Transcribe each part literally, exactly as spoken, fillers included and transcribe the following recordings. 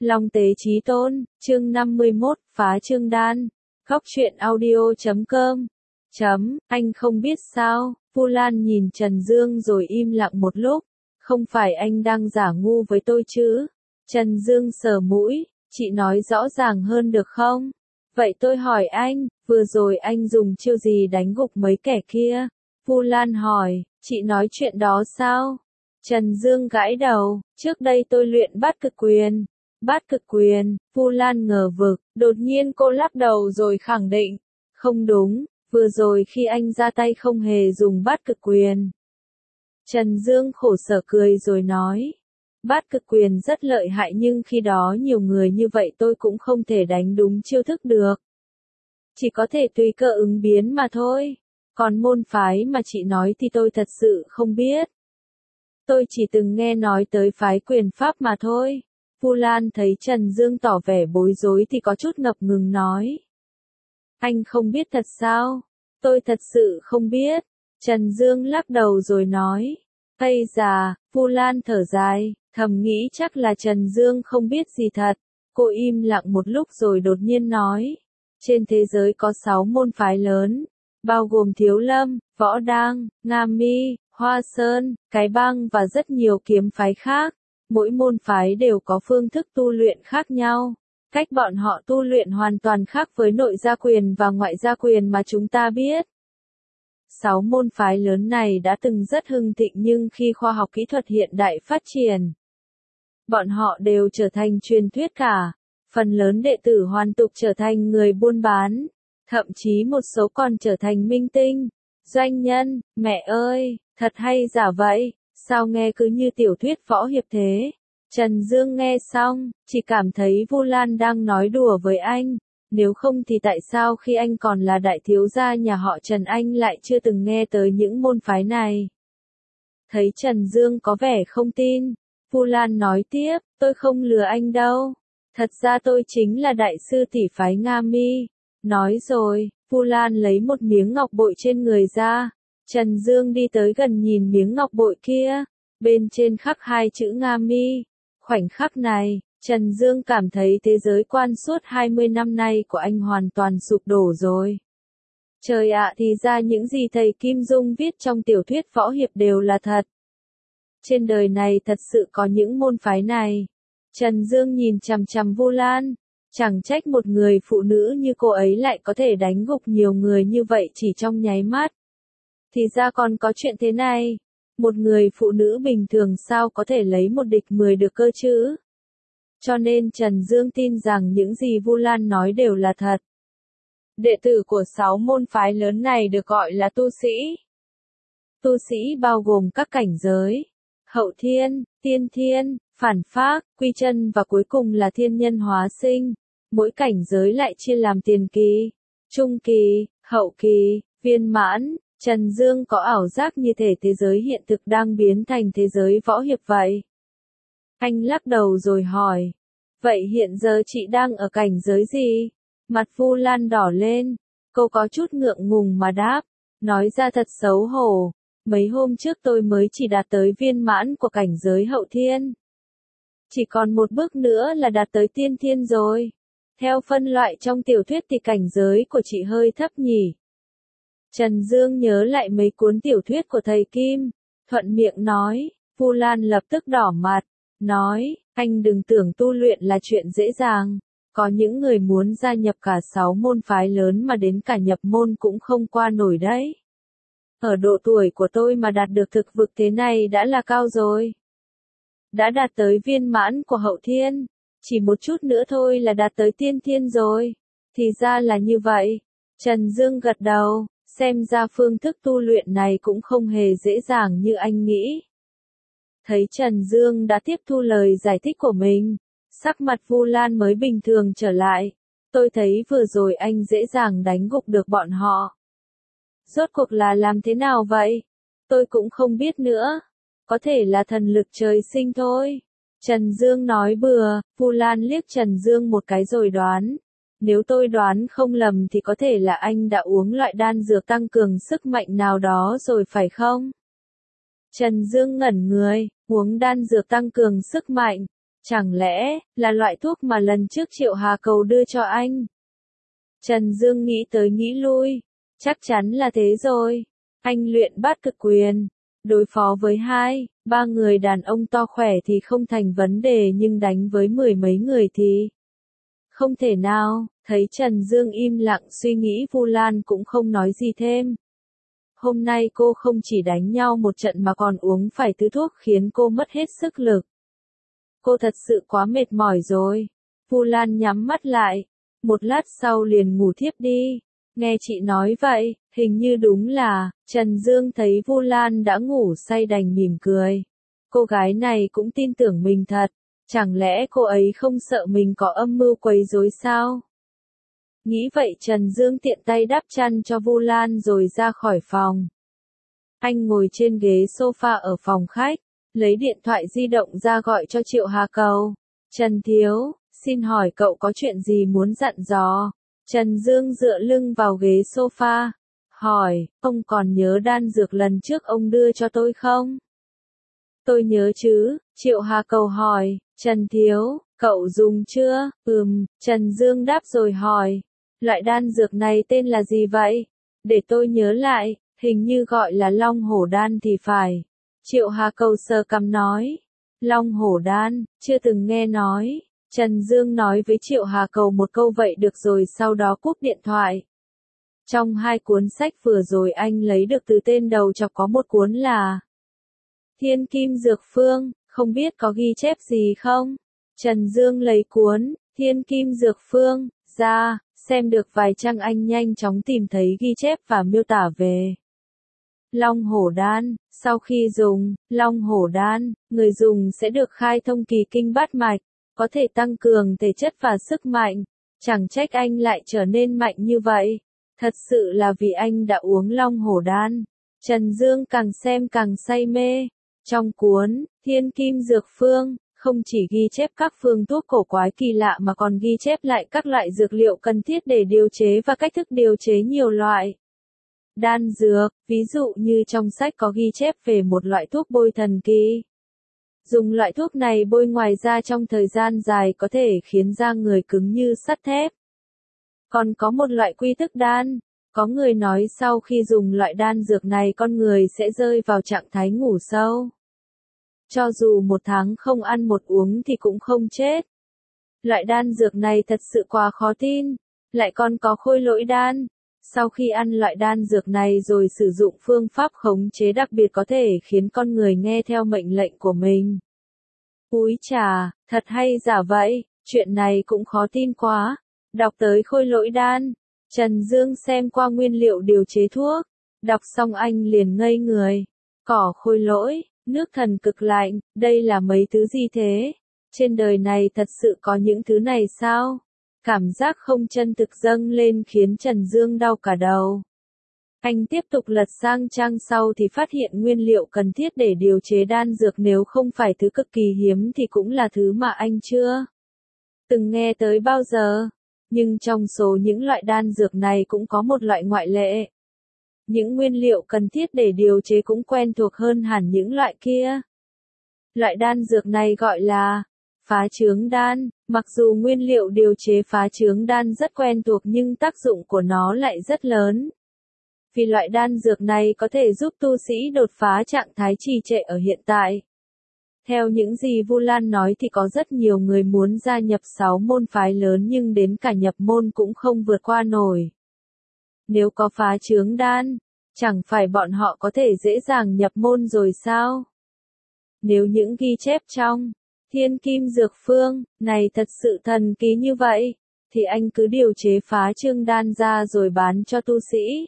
Long Tế Chí Tôn, chương năm mươi mốt, phá chương đan. Góc truyện audio chấm com. Chấm, anh không biết sao, Vu Lan nhìn Trần Dương rồi im lặng một lúc. Không phải anh đang giả ngu với tôi chứ? Trần Dương sờ mũi, chị nói rõ ràng hơn được không? Vậy tôi hỏi anh, vừa rồi anh dùng chiêu gì đánh gục mấy kẻ kia? Vu Lan hỏi, chị nói chuyện đó sao? Trần Dương gãi đầu, trước đây tôi luyện bát cực quyền. Bát cực quyền, Vu Lan ngờ vực, đột nhiên cô lắc đầu rồi khẳng định. Không đúng, vừa rồi khi anh ra tay không hề dùng bát cực quyền. Trần Dương khổ sở cười rồi nói. Bát cực quyền rất lợi hại nhưng khi đó nhiều người như vậy tôi cũng không thể đánh đúng chiêu thức được. Chỉ có thể tùy cơ ứng biến mà thôi. Còn môn phái mà chị nói thì tôi thật sự không biết. Tôi chỉ từng nghe nói tới phái quyền pháp mà thôi. Vu Lan thấy Trần Dương tỏ vẻ bối rối thì có chút ngập ngừng nói. Anh không biết thật sao? Tôi thật sự không biết. Trần Dương lắc đầu rồi nói. Ây già, Vu Lan thở dài, thầm nghĩ chắc là Trần Dương không biết gì thật. Cô im lặng một lúc rồi đột nhiên nói. Trên thế giới có sáu môn phái lớn, bao gồm Thiếu Lâm, Võ Đang, Nga Mi, Hoa Sơn, Cái Bang và rất nhiều kiếm phái khác. Mỗi môn phái đều có phương thức tu luyện khác nhau. Cách bọn họ tu luyện hoàn toàn khác với nội gia quyền và ngoại gia quyền mà chúng ta biết. Sáu môn phái lớn này đã từng rất hưng thịnh nhưng khi khoa học kỹ thuật hiện đại phát triển, bọn họ đều trở thành truyền thuyết cả. Phần lớn đệ tử hoàn tục trở thành người buôn bán. Thậm chí một số còn trở thành minh tinh, doanh nhân. Mẹ ơi, thật hay giả vậy, sao nghe cứ như tiểu thuyết võ hiệp thế? Trần Dương nghe xong, chỉ cảm thấy Vu Lan đang nói đùa với anh. Nếu không thì tại sao khi anh còn là đại thiếu gia nhà họ Trần anh lại chưa từng nghe tới những môn phái này? Thấy Trần Dương có vẻ không tin, Vu Lan nói tiếp, tôi không lừa anh đâu. Thật ra tôi chính là đại sư tỷ phái Nga Mi. Nói rồi, Vu Lan lấy một miếng ngọc bội trên người ra. Trần Dương đi tới gần nhìn miếng ngọc bội kia. Bên trên khắc hai chữ Nga Mi. Khoảnh khắc này, Trần Dương cảm thấy thế giới quan suốt hai mươi năm nay của anh hoàn toàn sụp đổ rồi. Trời ạ, thì ra những gì thầy Kim Dung viết trong tiểu thuyết võ hiệp đều là thật. Trên đời này thật sự có những môn phái này. Trần Dương nhìn chằm chằm Vu Lan. Chẳng trách một người phụ nữ như cô ấy lại có thể đánh gục nhiều người như vậy chỉ trong nháy mắt. Thì ra còn có chuyện thế này. Một người phụ nữ bình thường sao có thể lấy một địch mười được cơ chứ? Cho nên Trần Dương tin rằng những gì Vu Lan nói đều là thật. Đệ tử của sáu môn phái lớn này được gọi là tu sĩ. Tu sĩ bao gồm các cảnh giới. Hậu thiên, tiên thiên, phản phác, quy chân và cuối cùng là thiên nhân hóa sinh. Mỗi cảnh giới lại chia làm tiền kỳ, trung kỳ, hậu kỳ, viên mãn. Trần Dương có ảo giác như thể thế giới hiện thực đang biến thành thế giới võ hiệp vậy. Anh lắc đầu rồi hỏi. Vậy hiện giờ chị đang ở cảnh giới gì? Mặt Vu Lan đỏ lên. Cô có chút ngượng ngùng mà đáp. Nói ra thật xấu hổ. Mấy hôm trước tôi mới chỉ đạt tới viên mãn của cảnh giới hậu thiên. Chỉ còn một bước nữa là đạt tới tiên thiên rồi. Theo phân loại trong tiểu thuyết thì cảnh giới của chị hơi thấp nhỉ. Trần Dương nhớ lại mấy cuốn tiểu thuyết của thầy Kim. Thuận miệng nói. Vu Lan lập tức đỏ mặt. Nói, anh đừng tưởng tu luyện là chuyện dễ dàng. Có những người muốn gia nhập cả sáu môn phái lớn mà đến cả nhập môn cũng không qua nổi đấy. Ở độ tuổi của tôi mà đạt được thực vực thế này đã là cao rồi. Đã đạt tới viên mãn của hậu thiên. Chỉ một chút nữa thôi là đạt tới tiên thiên rồi. Thì ra là như vậy. Trần Dương gật đầu, xem ra phương thức tu luyện này cũng không hề dễ dàng như anh nghĩ. Thấy Trần Dương đã tiếp thu lời giải thích của mình, sắc mặt Vu Lan mới bình thường trở lại. Tôi thấy vừa rồi anh dễ dàng đánh gục được bọn họ. Rốt cuộc là làm thế nào vậy? Tôi cũng không biết nữa. Có thể là thần lực trời sinh thôi. Trần Dương nói bừa. Vu Lan liếc Trần Dương một cái rồi đoán. Nếu tôi đoán không lầm thì có thể là anh đã uống loại đan dược tăng cường sức mạnh nào đó rồi phải không? Trần Dương ngẩn người, uống đan dược tăng cường sức mạnh. Chẳng lẽ, là loại thuốc mà lần trước Triệu Hà Cầu đưa cho anh? Trần Dương nghĩ tới nghĩ lui. Chắc chắn là thế rồi. Anh luyện bát cực quyền. Đối phó với hai, ba người đàn ông to khỏe thì không thành vấn đề nhưng đánh với mười mấy người thì không thể nào. Thấy Trần Dương im lặng suy nghĩ, Vu Lan cũng không nói gì thêm. Hôm nay cô không chỉ đánh nhau một trận mà còn uống phải thứ thuốc khiến cô mất hết sức lực. Cô thật sự quá mệt mỏi rồi. Vu Lan nhắm mắt lại. Một lát sau liền ngủ thiếp đi. Nghe chị nói vậy, hình như đúng là, Trần Dương thấy Vu Lan đã ngủ say đành mỉm cười. Cô gái này cũng tin tưởng mình thật. Chẳng lẽ cô ấy không sợ mình có âm mưu quấy rối sao? Nghĩ vậy Trần Dương tiện tay đắp chăn cho Vu Lan rồi ra khỏi phòng. Anh ngồi trên ghế sofa ở phòng khách, lấy điện thoại di động ra gọi cho Triệu Hà Cầu. Trần Thiếu, xin hỏi cậu có chuyện gì muốn dặn dò? Trần Dương dựa lưng vào ghế sofa, hỏi, ông còn nhớ đan dược lần trước ông đưa cho tôi không? Tôi nhớ chứ, Triệu Hà Cầu hỏi, Trần Thiếu, cậu dùng chưa? Ừm, Trần Dương đáp rồi hỏi, loại đan dược này tên là gì vậy? Để tôi nhớ lại, hình như gọi là Long Hổ Đan thì phải. Triệu Hà Cầu sờ cằm nói, Long Hổ Đan, chưa từng nghe nói. Trần Dương nói với Triệu Hà Cầu một câu vậy được rồi sau đó cúp điện thoại. Trong hai cuốn sách vừa rồi anh lấy được từ tên đầu chọc có một cuốn là Thiên Kim Dược Phương, không biết có ghi chép gì không? Trần Dương lấy cuốn Thiên Kim Dược Phương ra, xem được vài trang anh nhanh chóng tìm thấy ghi chép và miêu tả về Long Hổ Đan. Sau khi dùng Long Hổ Đan, người dùng sẽ được khai thông kỳ kinh bát mạch, có thể tăng cường thể chất và sức mạnh. Chẳng trách anh lại trở nên mạnh như vậy. Thật sự là vì anh đã uống Long Hổ Đan. Trần Dương càng xem càng say mê. Trong cuốn Thiên Kim Dược Phương, không chỉ ghi chép các phương thuốc cổ quái kỳ lạ mà còn ghi chép lại các loại dược liệu cần thiết để điều chế và cách thức điều chế nhiều loại đan dược. Ví dụ như trong sách có ghi chép về một loại thuốc bôi thần kỳ. Dùng loại thuốc này bôi ngoài da trong thời gian dài có thể khiến da người cứng như sắt thép. Còn có một loại quy thức đan. Có người nói sau khi dùng loại đan dược này con người sẽ rơi vào trạng thái ngủ sâu. Cho dù một tháng không ăn một uống thì cũng không chết. Loại đan dược này thật sự quá khó tin. Lại còn có khôi lỗi đan. Sau khi ăn loại đan dược này rồi sử dụng phương pháp khống chế đặc biệt có thể khiến con người nghe theo mệnh lệnh của mình. Úi chà, thật hay giả vậy, chuyện này cũng khó tin quá. Đọc tới khôi lỗi đan, Trần Dương xem qua nguyên liệu điều chế thuốc, đọc xong anh liền ngây người. Cỏ khôi lỗi, nước thần cực lạnh, đây là mấy thứ gì thế? Trên đời này thật sự có những thứ này sao? Cảm giác không chân thực dâng lên khiến Trần Dương đau cả đầu. Anh tiếp tục lật sang trang sau thì phát hiện nguyên liệu cần thiết để điều chế đan dược nếu không phải thứ cực kỳ hiếm thì cũng là thứ mà anh chưa từng nghe tới bao giờ. Nhưng trong số những loại đan dược này cũng có một loại ngoại lệ. Những nguyên liệu cần thiết để điều chế cũng quen thuộc hơn hẳn những loại kia. Loại đan dược này gọi là phá trướng đan. Mặc dù nguyên liệu điều chế phá trướng đan rất quen thuộc nhưng tác dụng của nó lại rất lớn. Vì loại đan dược này có thể giúp tu sĩ đột phá trạng thái trì trệ ở hiện tại. Theo những gì Vu Lan nói thì có rất nhiều người muốn gia nhập sáu môn phái lớn nhưng đến cả nhập môn cũng không vượt qua nổi. Nếu có phá trướng đan, chẳng phải bọn họ có thể dễ dàng nhập môn rồi sao? Nếu những ghi chép trong Thiên Kim Dược Phương này thật sự thần kỳ như vậy, thì anh cứ điều chế phá trướng đan ra rồi bán cho tu sĩ.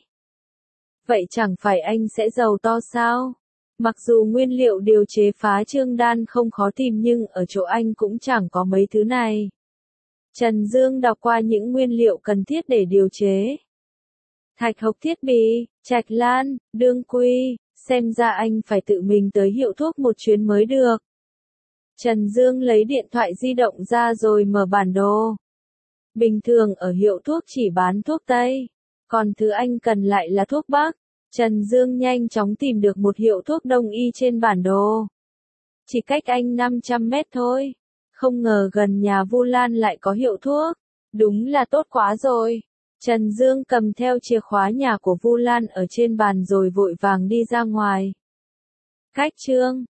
Vậy chẳng phải anh sẽ giàu to sao? Mặc dù nguyên liệu điều chế phá trướng đan không khó tìm nhưng ở chỗ anh cũng chẳng có mấy thứ này. Trần Dương đọc qua những nguyên liệu cần thiết để điều chế. Thạch hộc thiết bì, trạch lan, đương quy, xem ra anh phải tự mình tới hiệu thuốc một chuyến mới được. Trần Dương lấy điện thoại di động ra rồi mở bản đồ. Bình thường ở hiệu thuốc chỉ bán thuốc Tây, còn thứ anh cần lại là thuốc Bắc. Trần Dương nhanh chóng tìm được một hiệu thuốc đông y trên bản đồ. Chỉ cách anh năm trăm mét thôi. Không ngờ gần nhà Vu Lan lại có hiệu thuốc. Đúng là tốt quá rồi. Trần Dương cầm theo chìa khóa nhà của Vu Lan ở trên bàn rồi vội vàng đi ra ngoài. Khách Trương,